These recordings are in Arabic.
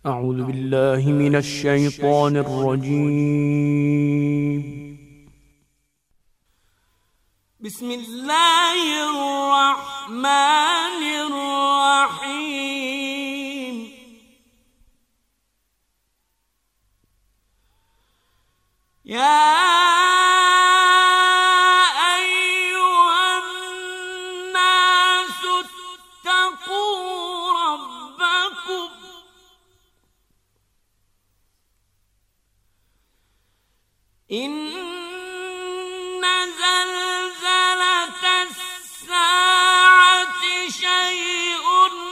أعوذ بالله من الشيطان الرجيم. بسم الله الرحمن الرحيم. يا إن زلزلة الساعة شيء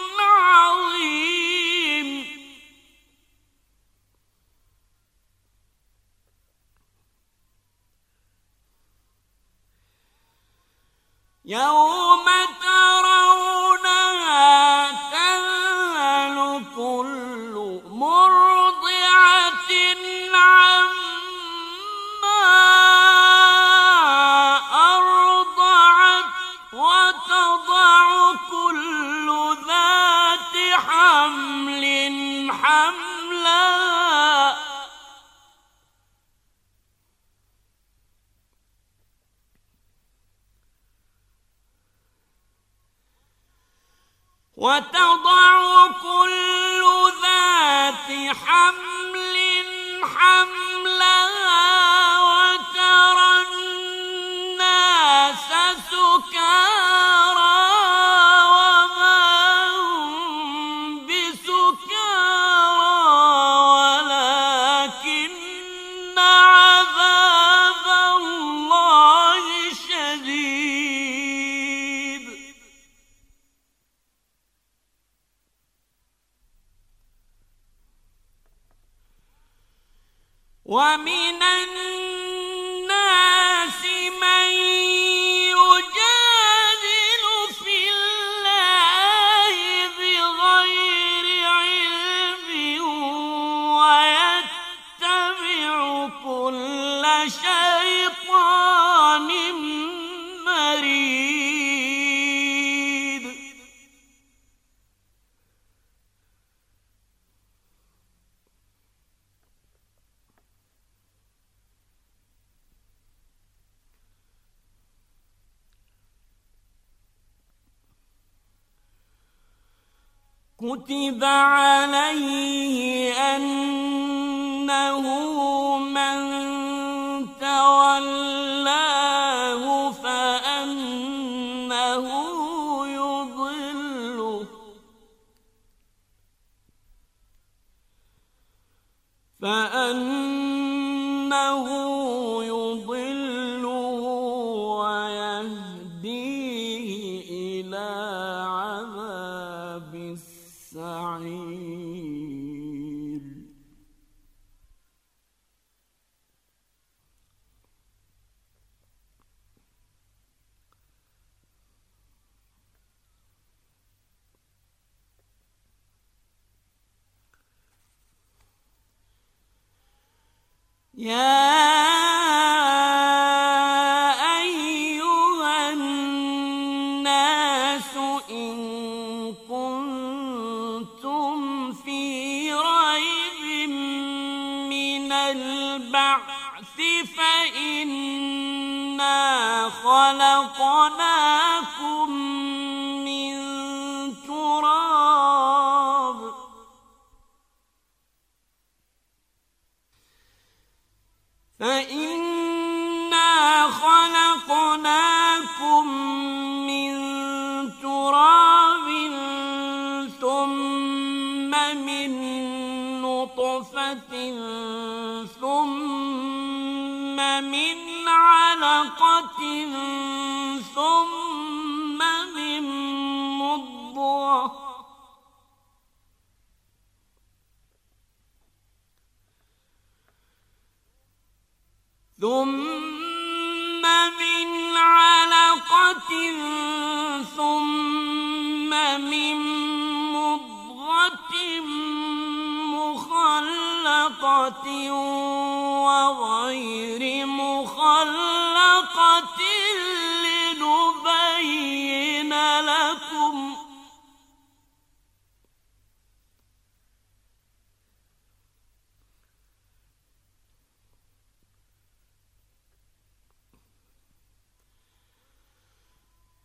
عظيم. يوم ترونها تذهل كل مرضعة وتضع كل ذات حمل حملها وترى الناس سكارى وما هم بسكارى ولكن عذاب الله شديد. ومن الناس من يجادل في الله بغير علم ويتبع كل شيطان مريد. كتب عليه أنه من تولاه فأنه يضله ويهديه إلى عذاب السعير. يا أيها الناس إن كنتم في ريب من البعث فإنا خلقناكم من تراب ثم من نطفة ثم من علقة ثم من مضغة ثم من علقة ثم من مضغة مخلقة وغير مخلقة لنبين لكم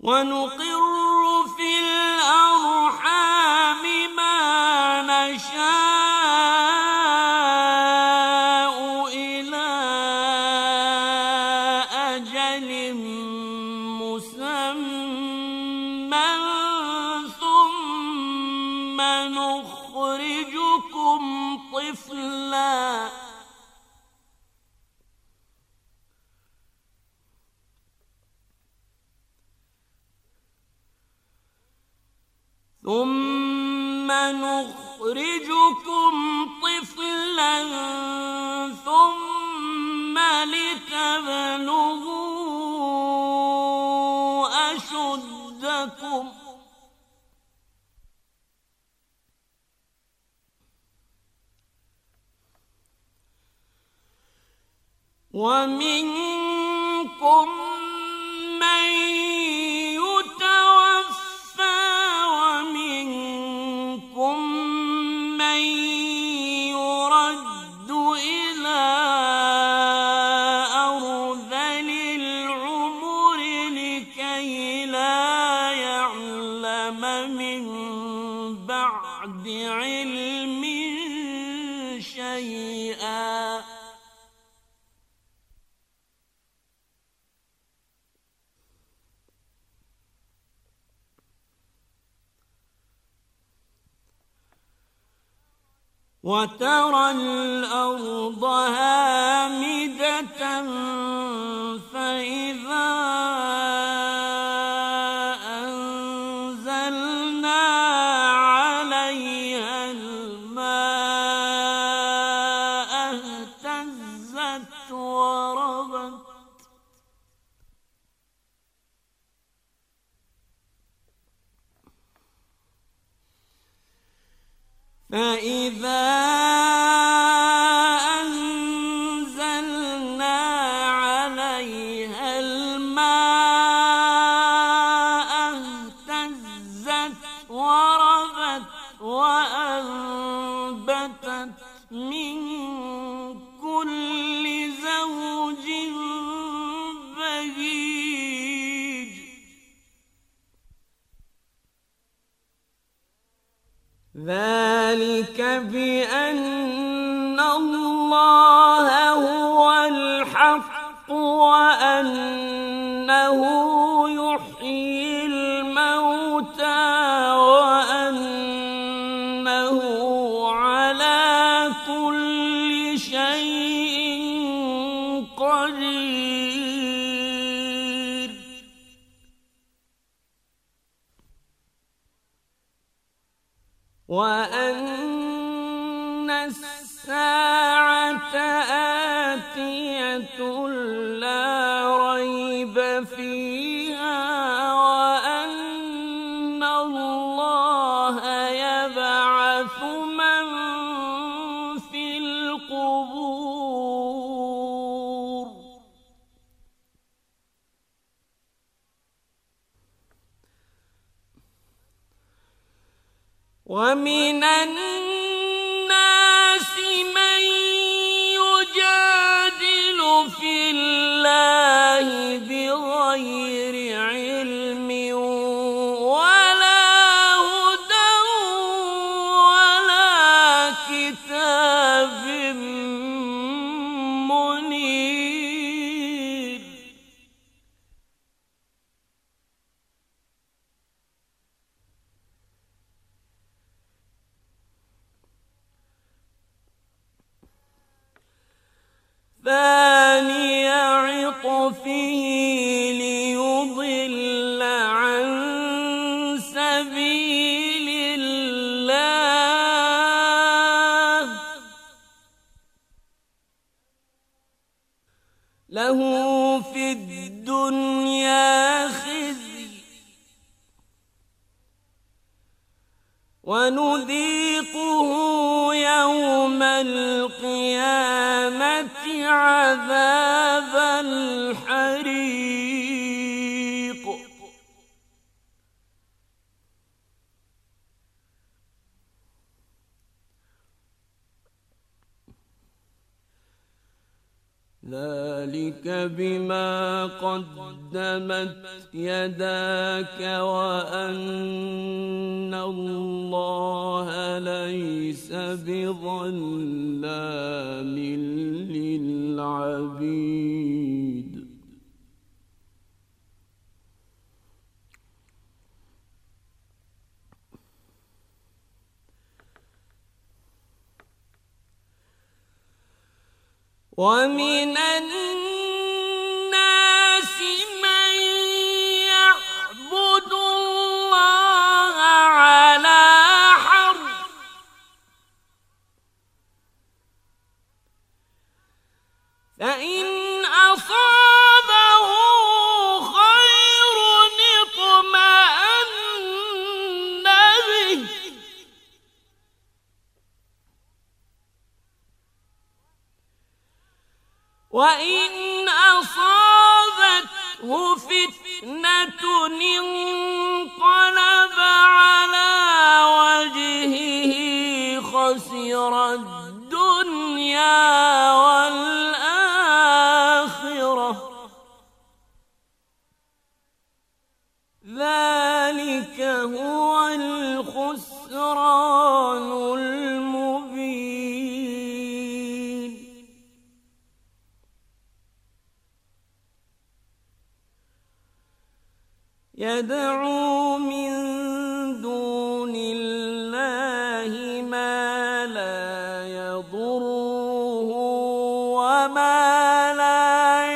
ونقر في الأرحام ما نشاء إلى أجل مسمى ثم نخرجكم طفلا ثم لتبلغوا أشدكم ومنكم من يتوفى ومنكم من يرد إلى أرذل العمر لكي لا يعلم من بعد علم شيئا وترى الأرض هامدة فإذا أنزلنا عليها الماء اهتزت وربت فإذا أنزلنا عليها الماء اهتزت وربت وأنبتت من كل زوج بهيج ذلك بأن الله هو الحق وأنه يحيي الموتى وأنه على كل شيء قدير وأن الساعة آتية لا ريب فيها وأن الله يبعث من في القبور ومن الناس من يجادل في الله بغير علم ولا هدى ولا كتاب منير ثاني عطفه ليضل عن سبيل الله له في الدنيا خزي ونذيقه يوم القيامة عذاب الحريق ذلك بما قدمت يداك وأن الله ليس بظلام للعبيد. ومن الناس من يعبد الله على حرف فإن أصابه خير اطمأن به وإن أصابته فتنة انقلب على وجهه خسر الدنيا والآخرة ذلك هو الخسران المبين. يدعو من دون الله ما لا يضره وما لا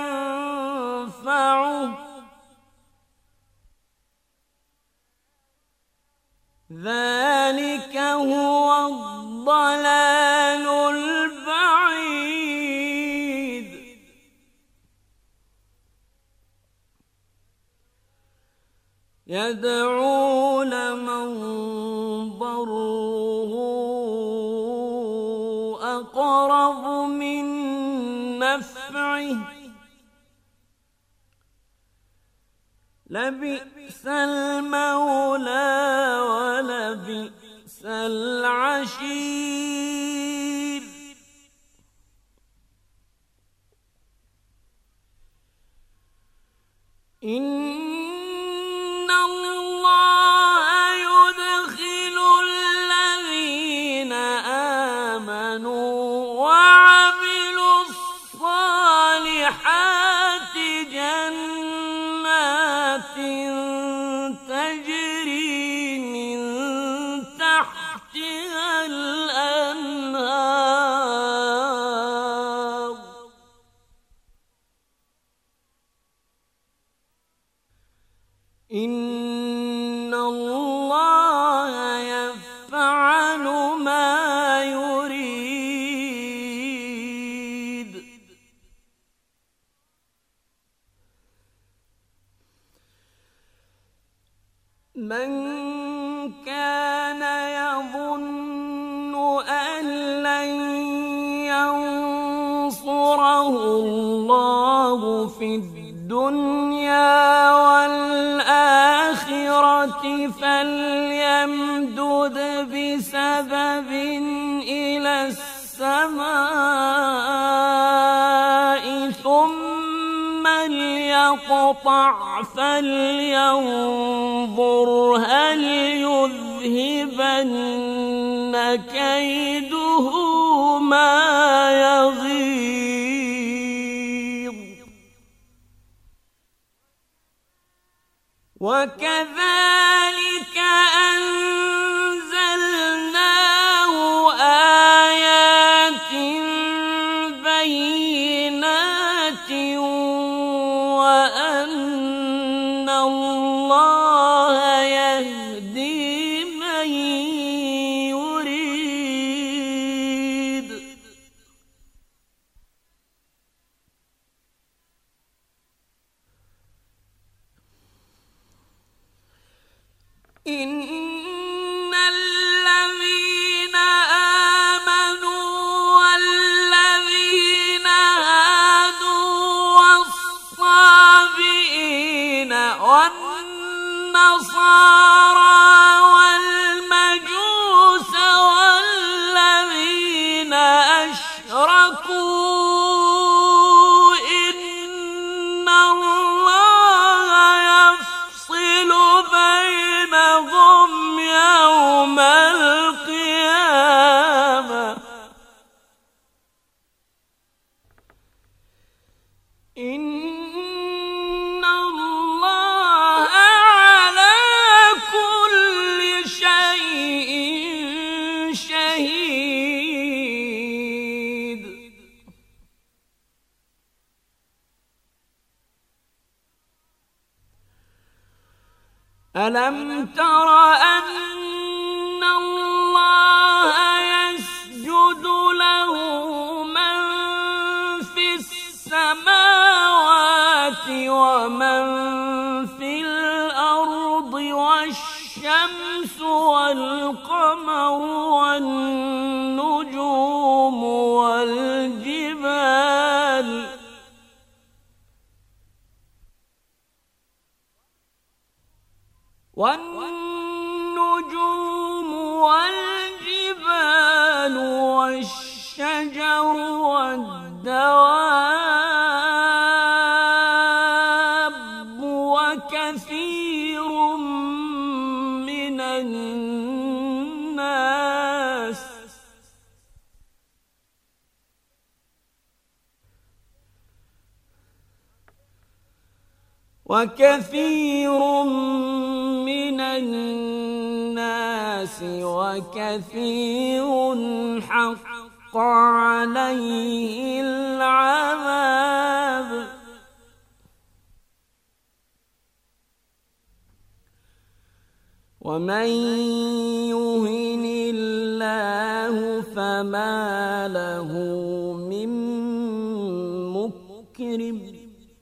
ينفعه ذلك هو الضلال البعيد. يدعو لمن ضره أقرب من نفعه لبئس المولى ولبئس العشير. إن الله يدخل الذين آمنوا وعملوا الصالحات جنات تجري من تحتها الأنهار إن الله يفعل ما يريد. من كان يظن أن لن ينصره الله في الدنيا والآخرة فليمدد بسبب إلى السماء ثم ليقطع فلينظر هل يذهبن كيده ما يغيظ. وكذلك أنزلناه آيات بينات وأن الله يهدي من يريد. إن الذين آمنوا والذين هادوا والصابئين والنصارى والمجوس والذين أشركوا ألم تر أن الله يسجد له من في السماوات ومن في الأرض والشمس والقمر والنجوم والجبال والشجر والدواب وكثير من الناس وكثير حق عليه العذاب ومن يهن الله فما له من مكرم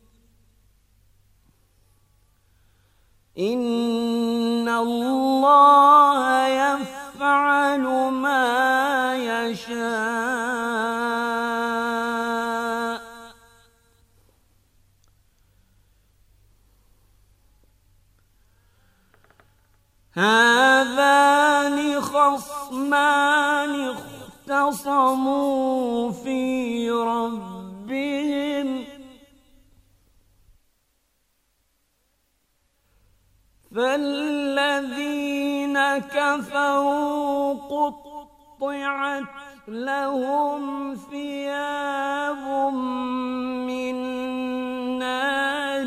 إن الله يفعل ما يشاء هذان خصمان اختصموا في ربهم فالذين كفروا قطعت لهم ثياب من نار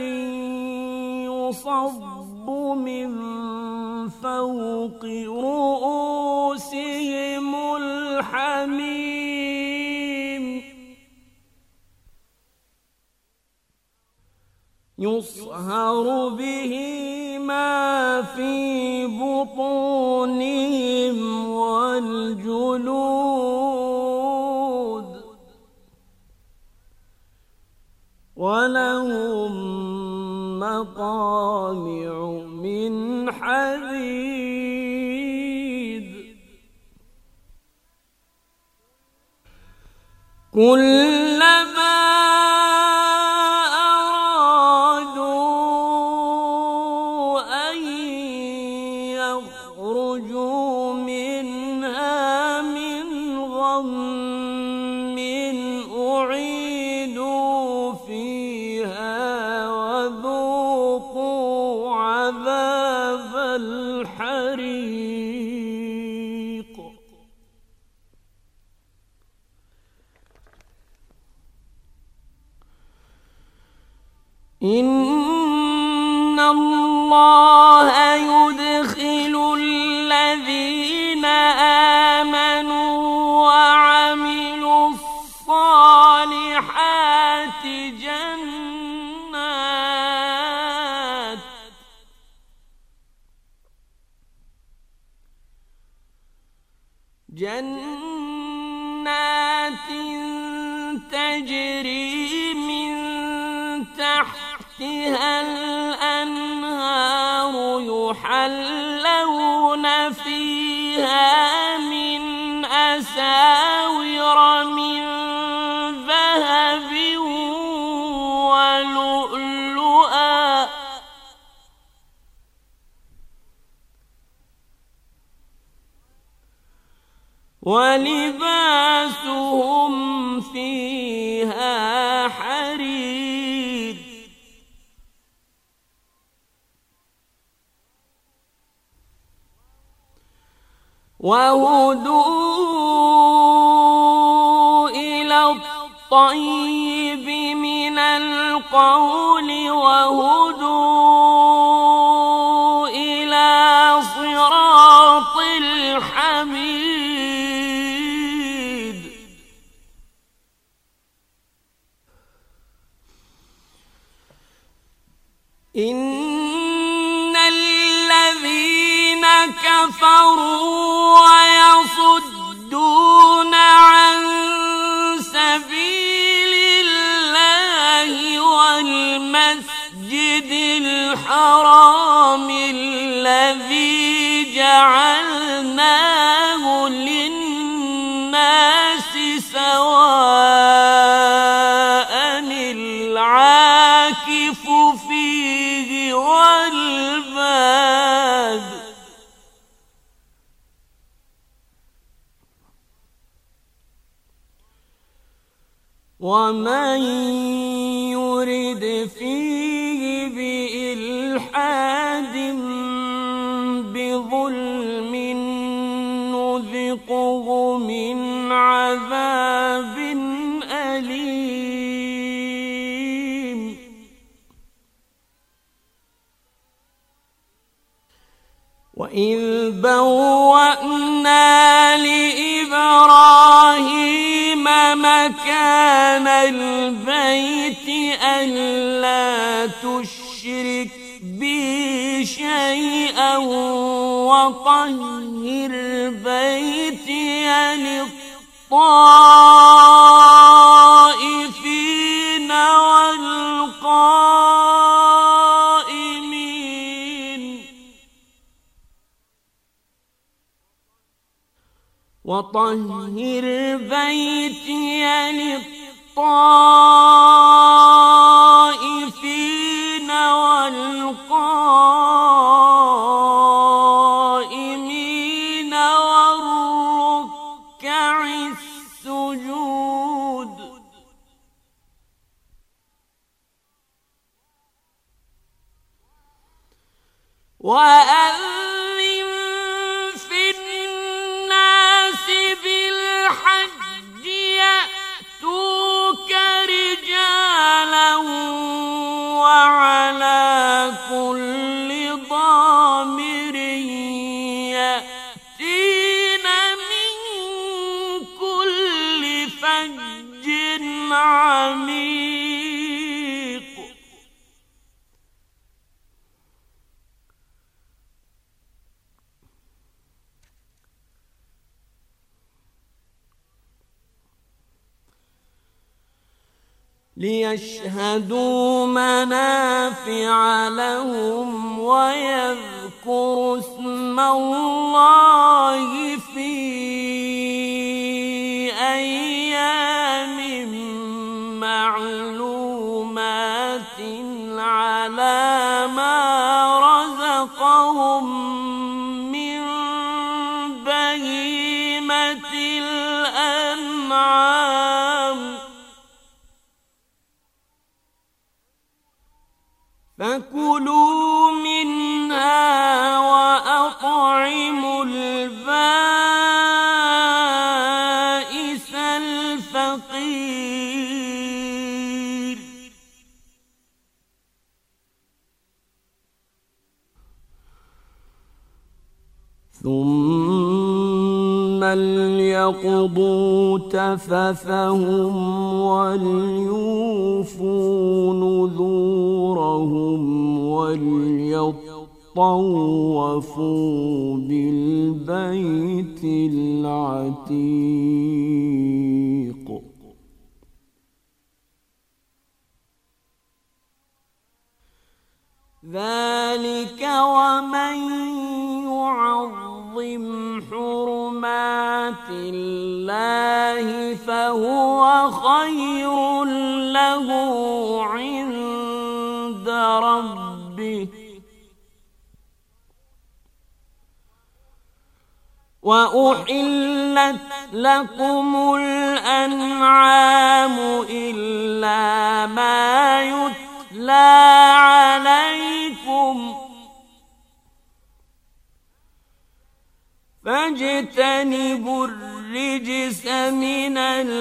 يصب من فوق رؤوسهم الحميم يصهر به ما في بطونهم والجلود ولهم مقامع من حديد كلما إن الله يدخل الذين آمنوا وعملوا الصالحات جنات تجري من تحتها الأنهار يحلون فيها من أساور من ذهب ولؤلؤا ولباسهم فيها حرير وهدوا إلى الطيب من القول وهدوا إلى صراط الحميد إن الذين كفروا ويصدون عن سبيل الله والمسجد الحرام الذي جعلناه للناس سواء العاكف فيه والباد ومن يرد فيه بإلحاد بظلم نذقه من عذاب أليم وإذ بوأنا لإبراهيم مكان البيت ألا تشرك بي شيئا وطهر بيتي للطائفين والقائمين والقائمين والركع السجود وأذن في الناس بالحج يأتوك رجالا وعلى كل ضامر يأتين من كل فج عميق ليشهدوا منافع لهم ويذكروا اسم الله في أيام معلومات على ما رزقهم من بهيمة الأنعام فكلوا منها وأطعموا البائس الفقير ثم ليقضوا تفثهم وليوفوا نذورهم وليطوفوا بالبيت العتيق ذلك ومن يعظم حرمات الله فهو خير له عند ربه وأحلت لكم الأنعام إلا ما يتلى عليكم فاجتنبوا الرجس من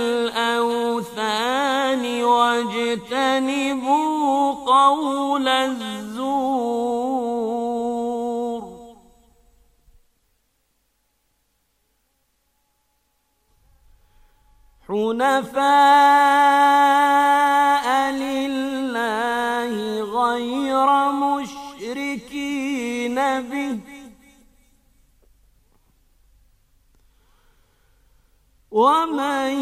الأوثان واجتنبوا قول الزور حنفاء لله غير ومن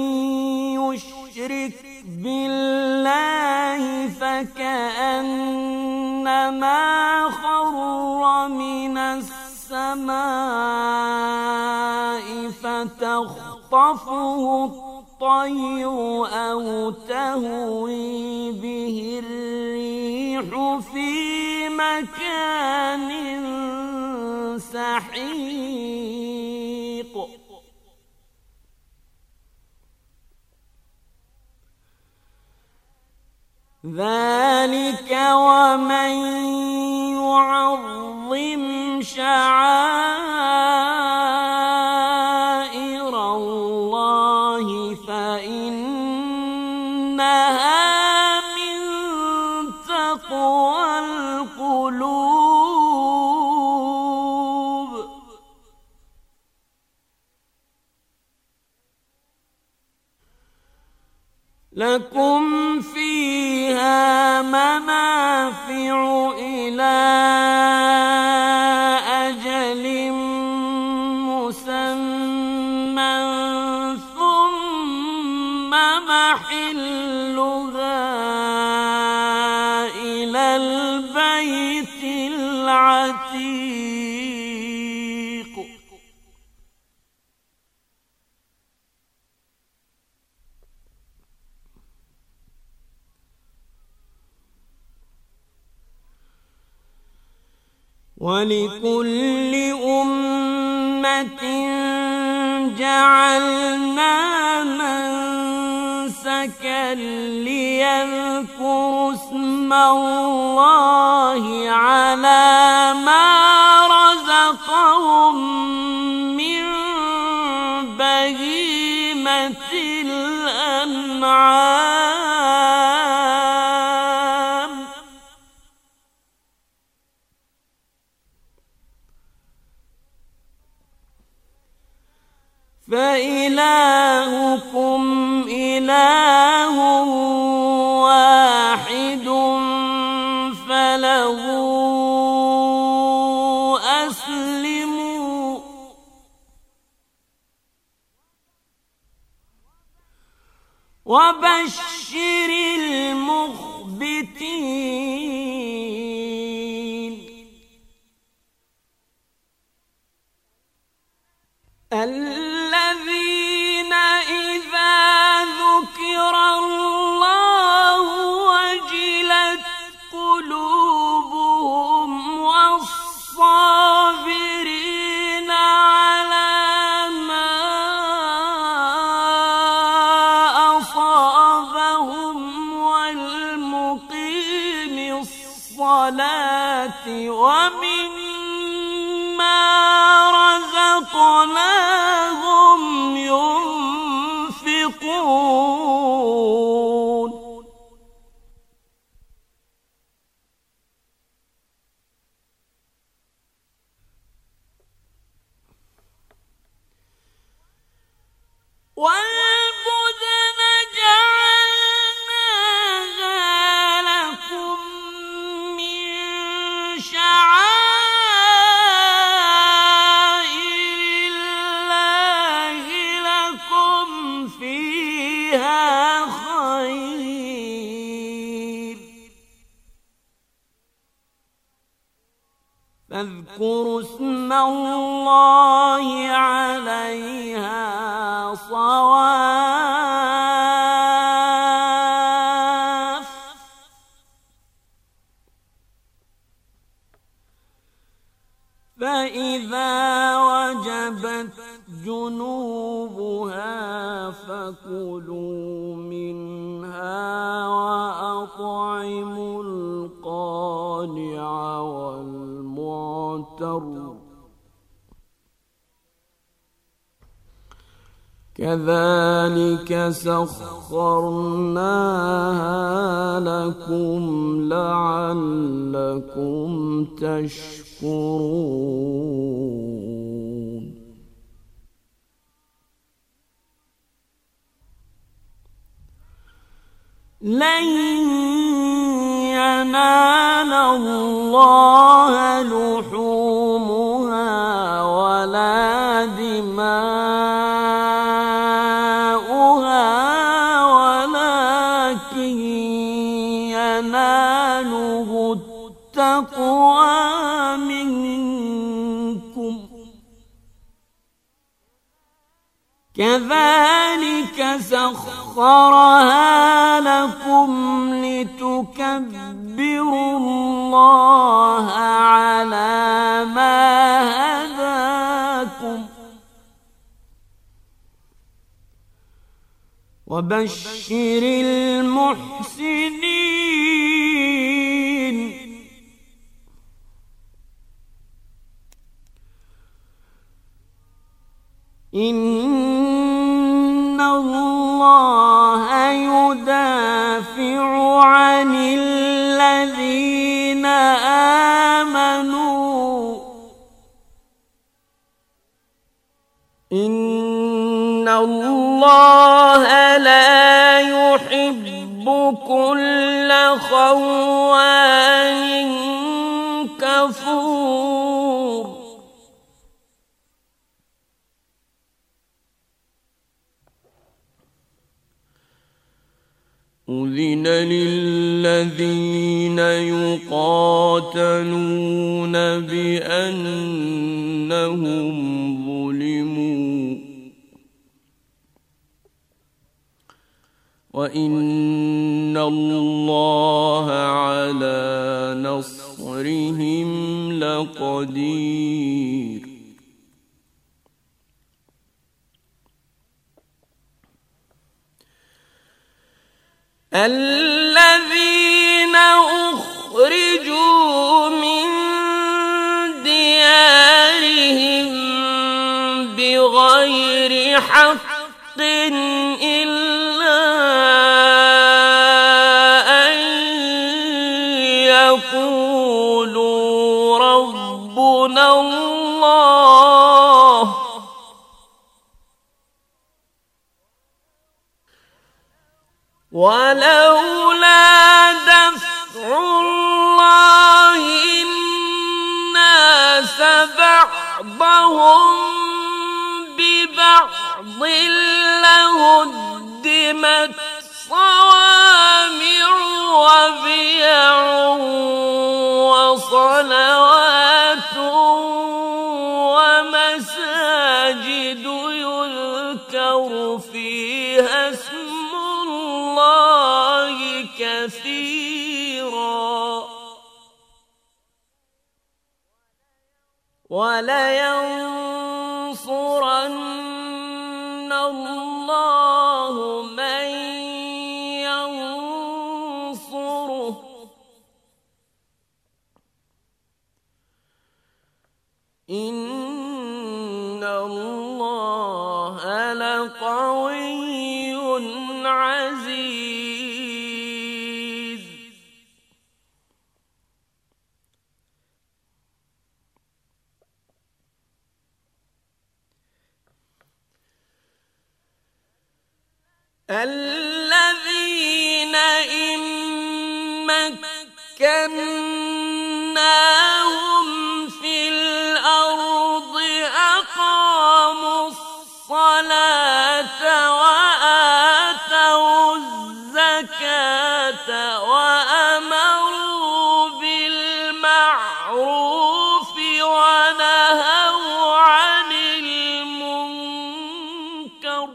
يشرك بالله فكأنما خر من السماء فتخطفه الطير أو تهوي به الريح في مكان سحيق ذلك ومن يعظم شعائر الله فإنها من تقوى القلوب لكم فيها منافع إلى أجل مسمى ثم محلها إلى البيت العتيق ولكل أمة جعلنا منسكا ليذكروا اسم الله على ما رزقهم من بهيمة الأنعام فإلهكم إله واحد فله أسلموا وبشر المخبتين الذين إذا ذكر الله وجلت قلوبهم والصابرين على ما أصابهم والمقيم الصلاة ومما رزقناهم ينفقون والبدن جعلناها لكم من شعائر الله لكم فيها خير فاذكروا اسم الله عليها صواف فإذا وجبت جنوبها فكلوا منها وأطعموا القانع والمعتر كذلك سخرناها لكم لعلكم تشكرون لن ينال الله لحومها ولا دماؤها كذلك سخرها لكم لتكبروا الله على ما هداكم وبشر المحسنين. إن الله يدافع عن الذين آمنوا إن الله لا يحب كل خوان كفور. أذن للذين يقاتلون بأنهم ظلموا وإن الله على نصرهم لقدير. الذين أخرجوا من ديارهم بغير حق إلا أن يقولوا ربنا الله ولولا دفع الله الناس بعضهم ببعض لهدمت صوامع وبيع وصلوات ومساجد يذكر فيها اسم الله كثيرا ولينصرن الله من ينصره إن الله لقوي عزيز. الذين إن مكناهم في الأرض أقاموا الصلاة وآتوا الزكاة وأمروا بالمعروف ونهوا عن المنكر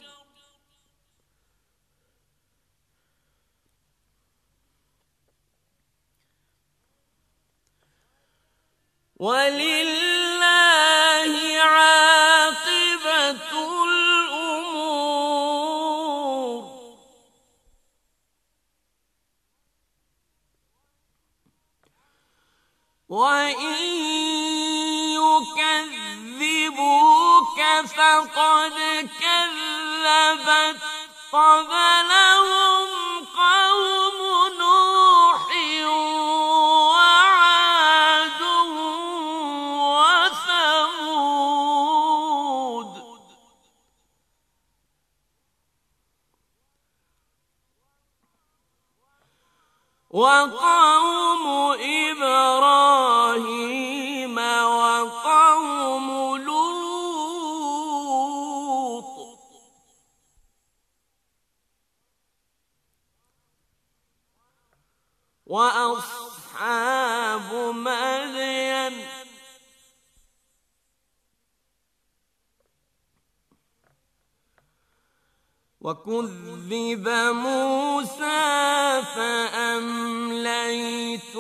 ولله عاقبة الأمور. وإن يكذبوك فقد كذبت قبلهم قوم نوح وعاد وثمود وقوم إبراهيم وقوم لوط وأصحاب مدين وكذب موسى فأمليت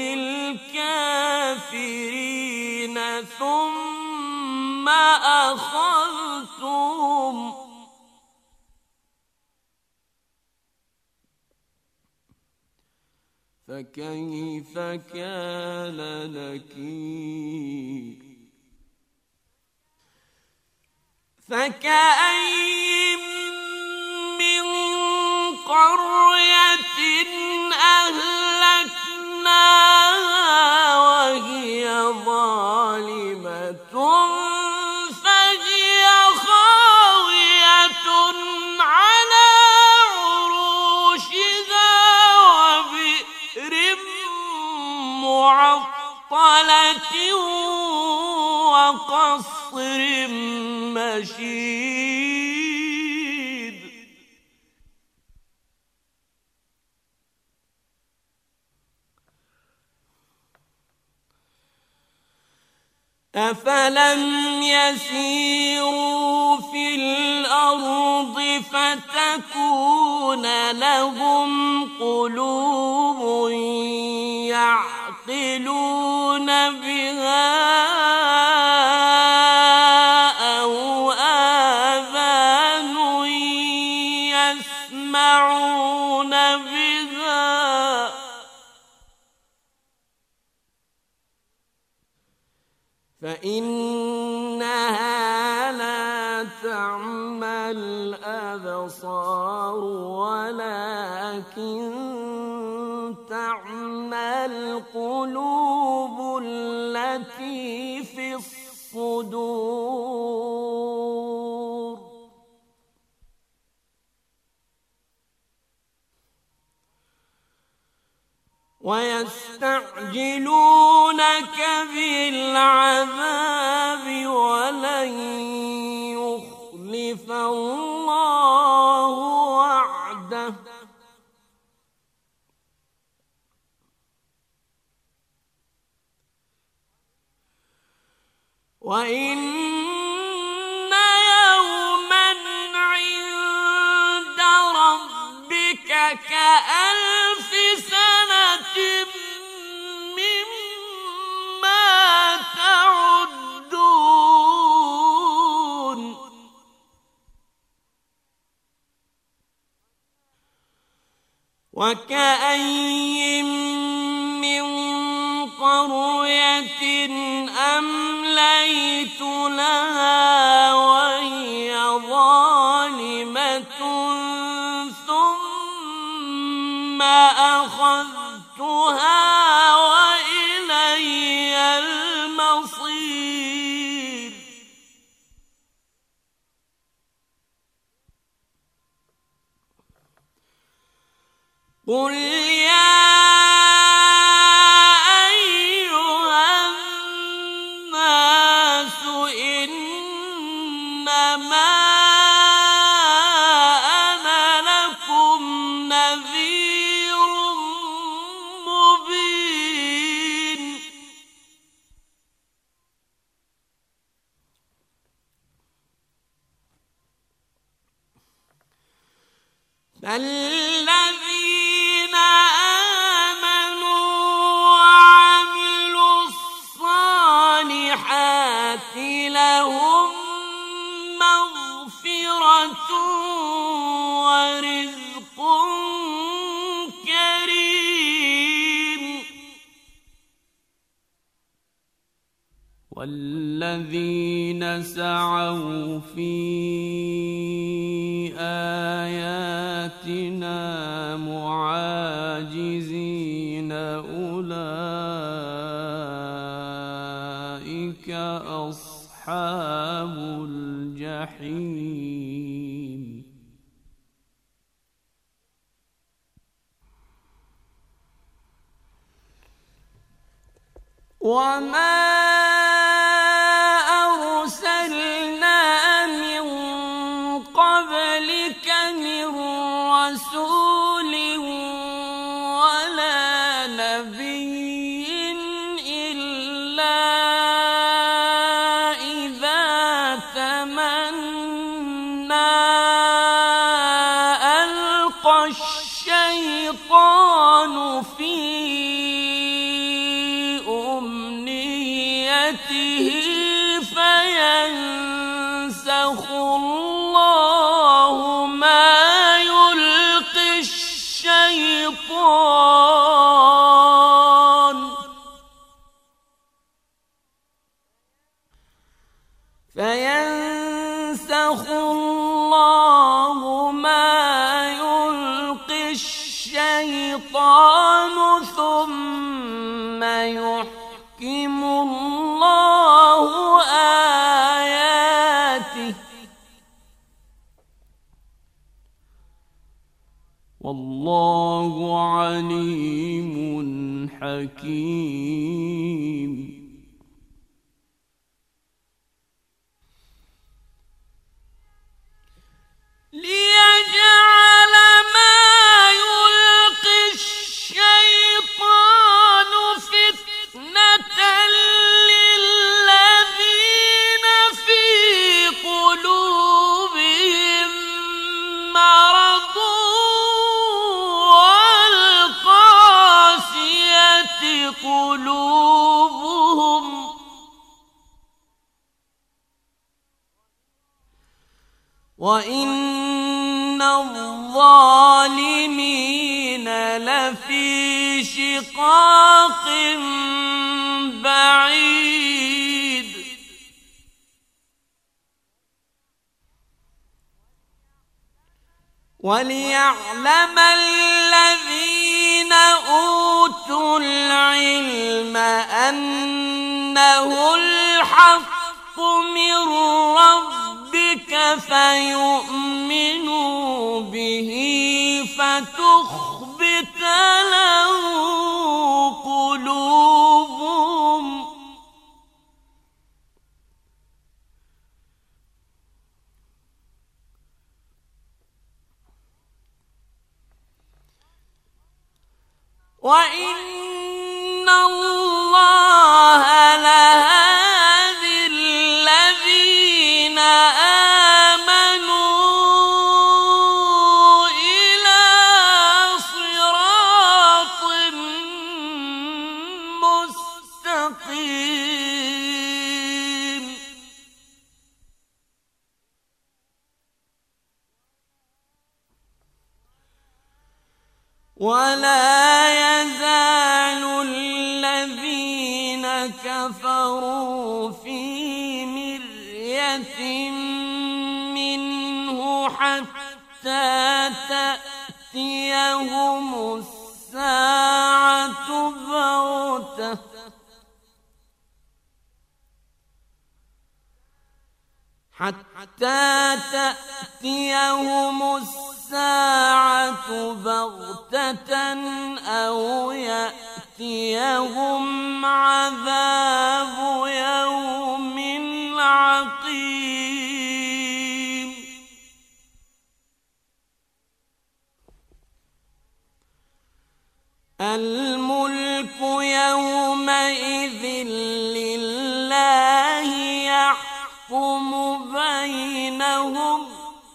للكافرين ثم أخذتهم فكيف كان نكير فكأين من قرية أهلكناها وهي ظالمة فهي خاوية على عروشها وبئر معطلة وقصر مشيد أفلم يسيروا في الأرض فتكون لهم قلوب يعقلون بها أو آذان يسمعون بها فإنها لا تعمى الأبصار ولكن تعمى القلوب التي في الصدور ويستعجلونك بالعذاب ولن يخلف الله وعده وإن يوما عند ربك كألف سنة مما تعدون وكأين من قرية أمليت لها وهي ظالمة ثم أخذتها وإلي المصير قل يا أيها الناس إنما أنا لكم نذير مبين فالذين آمنوا وعملوا الصالحات لهم مغفرة ورزق كريم والذين سعوا في آياتنا معاجزين أولئك أصحاب الجحيم وما أرسلنا من قبلك من رسول ولا نبي إلا إذا تمنى الشيطان في أمنيته فينسخ الله ما يلقي الشيطان ثم يحكم الله آياته والله عليم حكيم. ليجعل ما يلقي الشيطان فتنة للذين في قلوبهم مرض والقاسية قلوبهم وإن الظالمين لفي شقاق بعيد. وليعلم الذين أوتوا العلم أنه الحق من ربك فيؤمنوا به فتخبت له قلوبهم وإن الله لهادي الذين آمنوا إلى صراط مستقيم. ولا يزال الذين كفروا في مرية منه حتى تأتيهم الساعة بغتة أو يأتيهم عذاب يوم عقيم. الملك يومئذ لله يحكم بينهم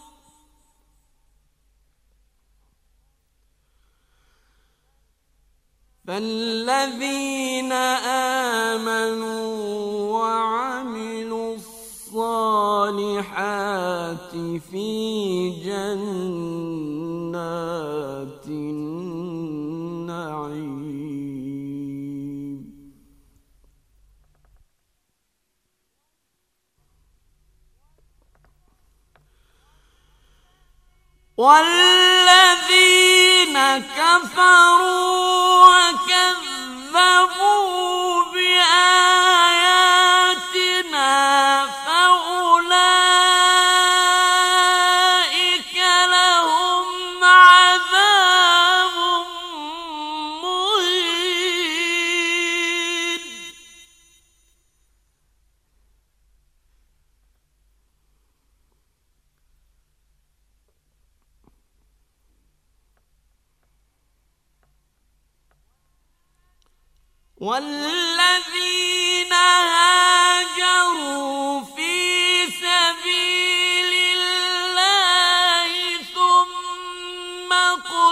فالذين آمنوا وعملوا الصالحات في جنات النعيم. والذين كفروا وكذبوا بآياتنا فأولئك لهم عذاب مهين. والذين هاجروا في سبيل الله ثم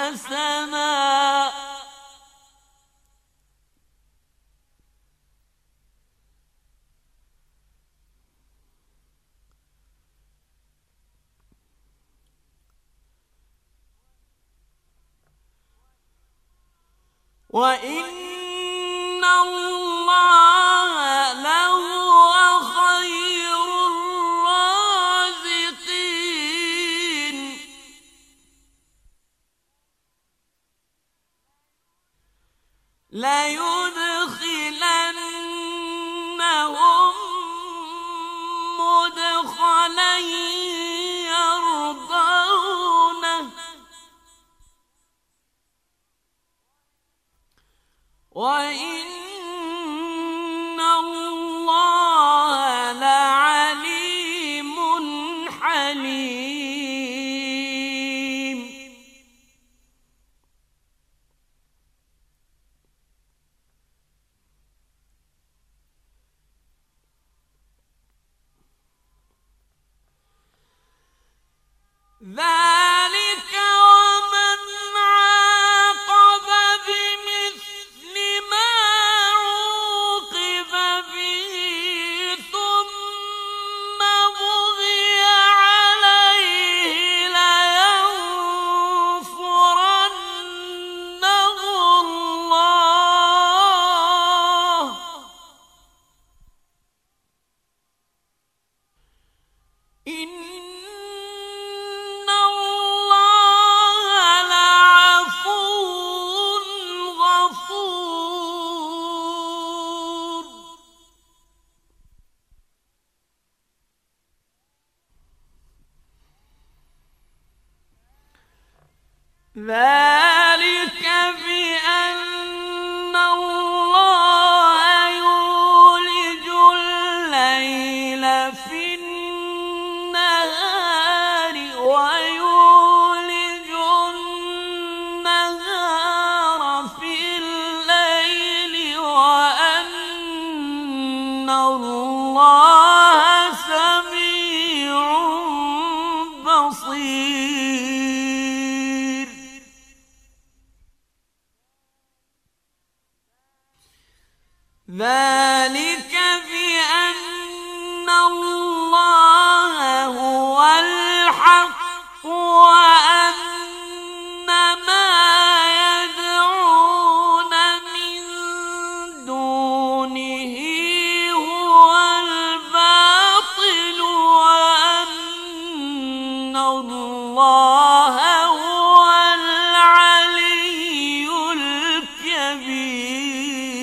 حسنا وإن الله لهو خير الرازقين ليدخلنهم مدخلا يرضونه وإن الله لعليم حليم ذلك ومن عاقب بمثل ما عوقب به ثم بغي عليه لينصرنه الله إن الله لعفو غفور ذلك بأن الله يولج الليل في النهار ويولج النهار في الليل وأن الله سميع بصير ذلك بأن الله هو الحق وأن ما يدعون من دونه هو الباطل وأن الله هو العلي الكبير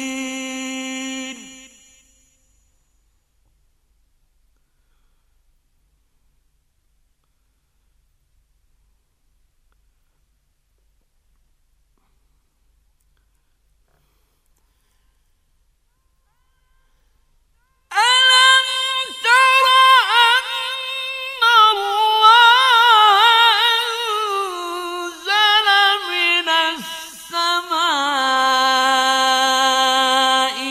ألم تر أن الله أنزل من السماء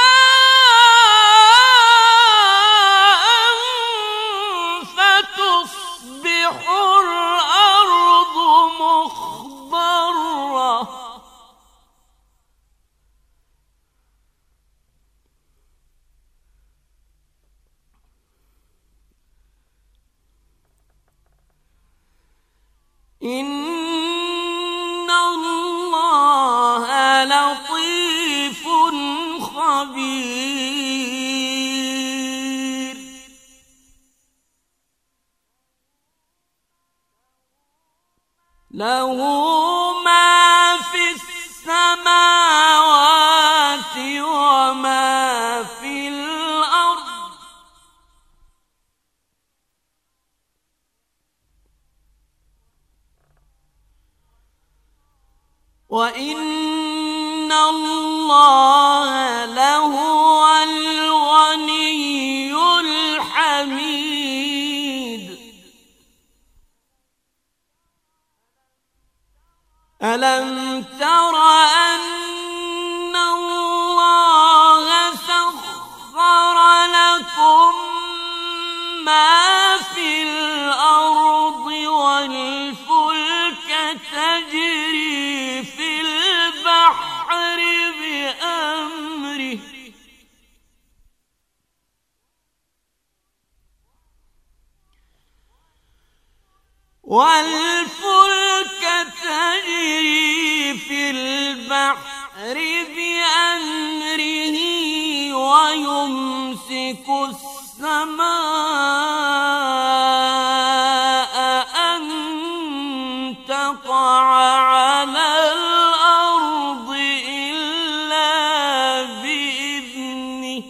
ماء فتصبح الأرض مخضرة إن الله لطيف خبير له ما في السماوات وما في الأرض وإن الله لهو الغني الحميد ألم تر أن الله سخر لكم ما في الأرض والفلك تجري والفلك تجري في البحر بأمره ويمسك السماء أن تقع على الأرض إلا بإذنه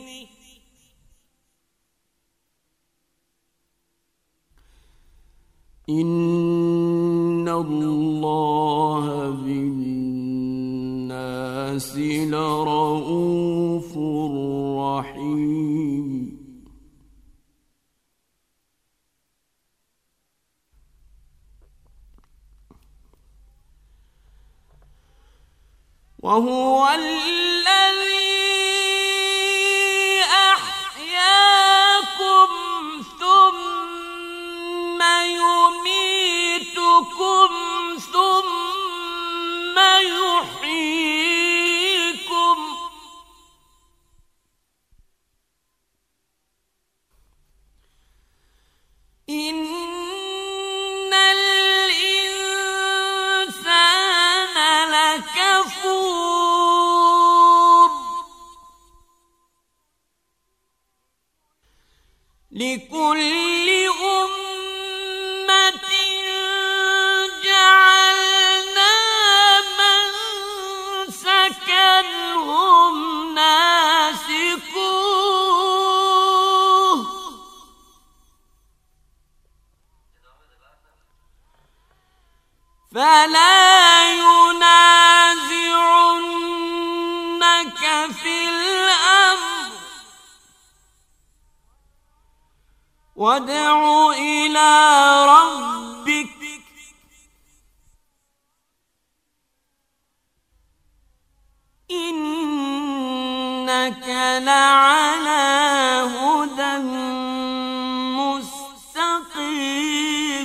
إن الله بالناس لرءوف رحيم وهو الذي أحياكم ثم يميتكم ثم يحييكم إن الإنسان لكفور لكل أمة جعلنا منسكا هم ناسكوه فلا ينازعنك في الأمر وادع إلى ربك إنك لعلى هدى مستقيم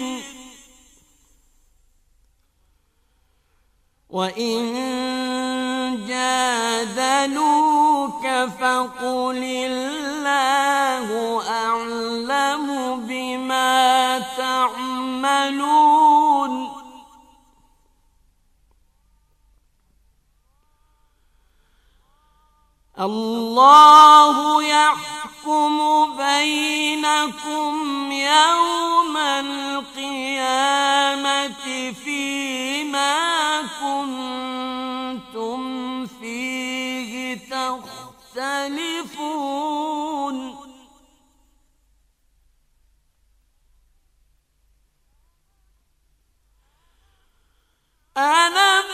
وإن جادلوك فقل الله أعلم بما تعملون الله يحكم بينكم يوم القيامة فيما كنتم فيه تختلفون ألم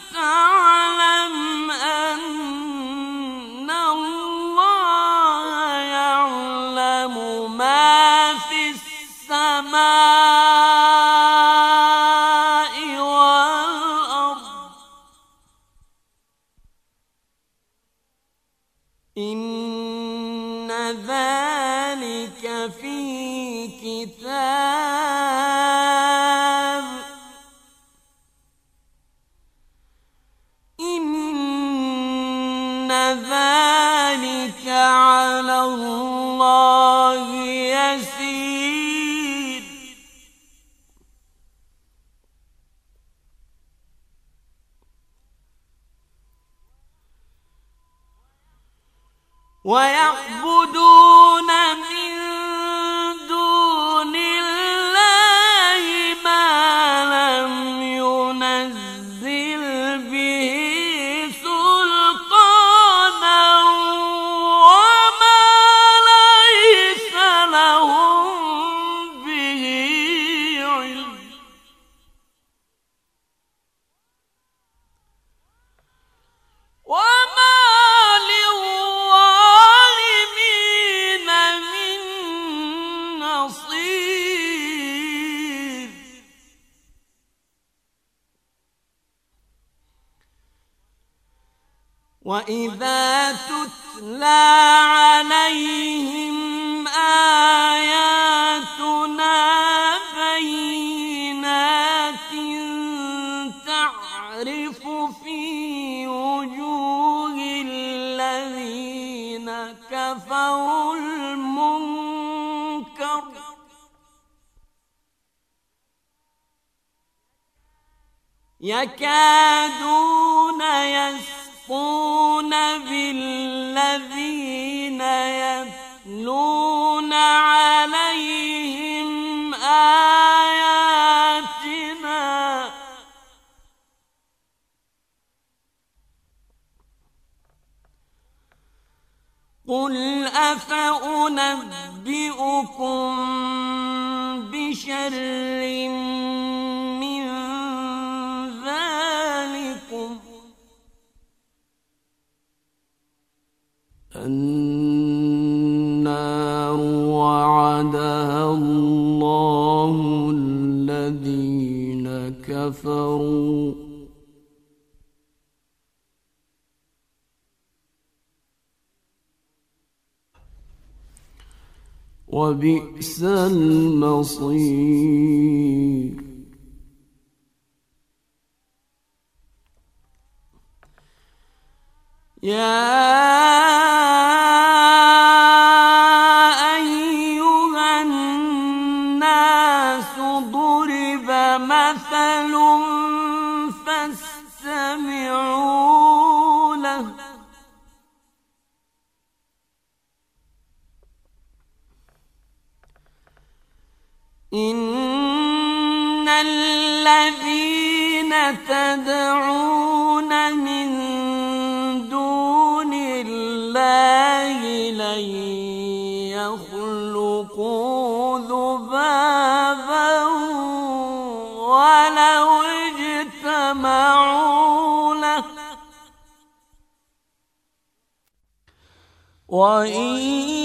تعلم أن الله يعلم ما في السماء والأرض إن ذلك في كتاب إن ذلك على الله يسير ويعبدون من دون الله ما لم ينزل به سلطانا وما ليس لهم به علم وما للظالمين من نصير وإذا تتلى عليهم آياتنا بينات تعرف في وجوه الذين كفروا المنكر يكادون يسطون بالذين يتلون عليهم آياتنا قل أفأنبئكم بشر من ذلكم النار وعدها الله الذين كفروا وبئس المصير يا أيها الناس ضرب مثل فاستمعوا له إن الذين تدعون من دون الله لن يخلقوا ذبابا ولو اجتمعوا له وإن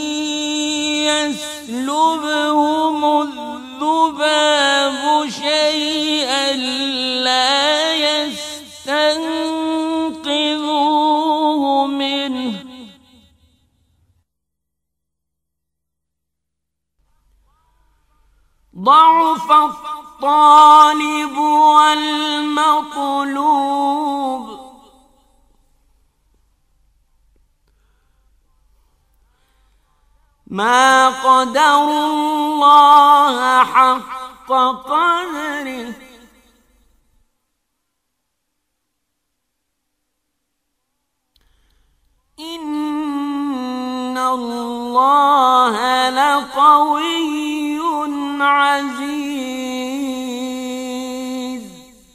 يسلبهم الذباب شيئا لا يستنقذوه منه ضعف الطالب والمطلوب ما قدروا الله حق قدره إن الله لقوي عزيز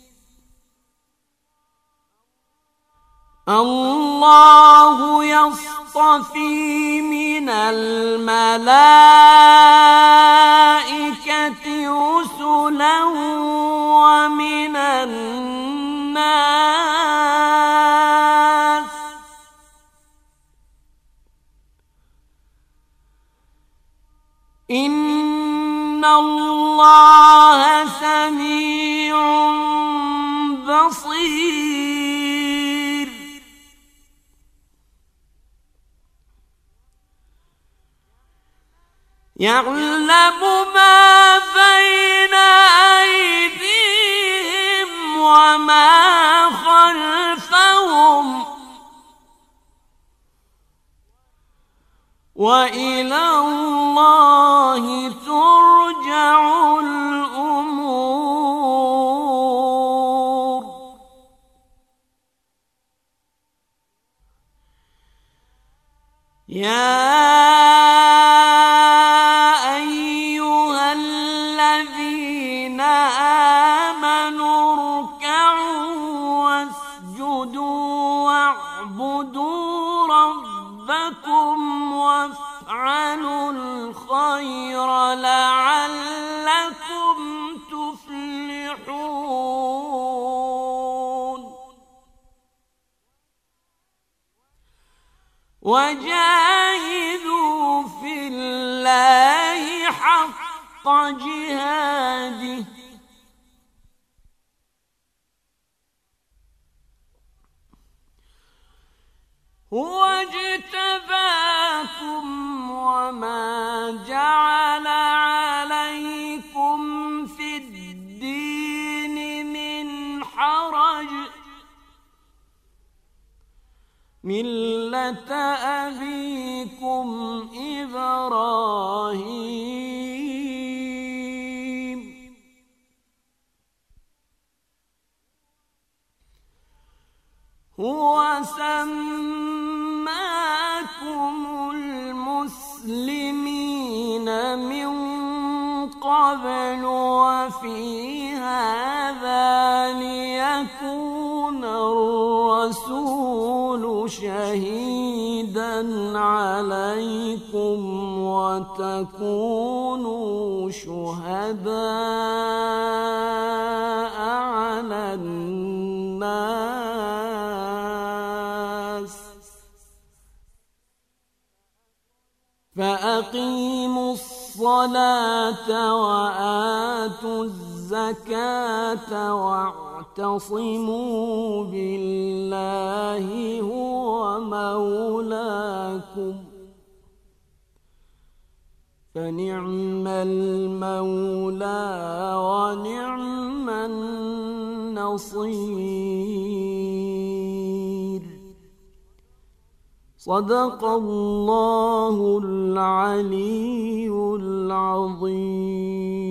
الله يصطفي من الملائكة رسلا ومن الناس إن الله سميع بصير يعلم ما بين أيديهم وما خلفهم وإلى الله ترجع الأمور يا أيها الذين آمنوا اركعوا واسجدوا واعبدوا ربكم وافعلوا الخير لعلكم تفلحون وجاهدوا في الله حق جهاده هو اجتباكم وما جعل عليكم في الدين من حرج ملة أبيكم إبراهيم هو سماكم المسلمين من قبل وفي هذا ليكون الرسول شهيدا عليكم وتكونوا شهداء على الناس فأقيموا الصلاة وآتوا الزكاة واعتصموا بالله هو مولاكم فنعم المولى ونعم النصير. صدق الله العلي العظيم.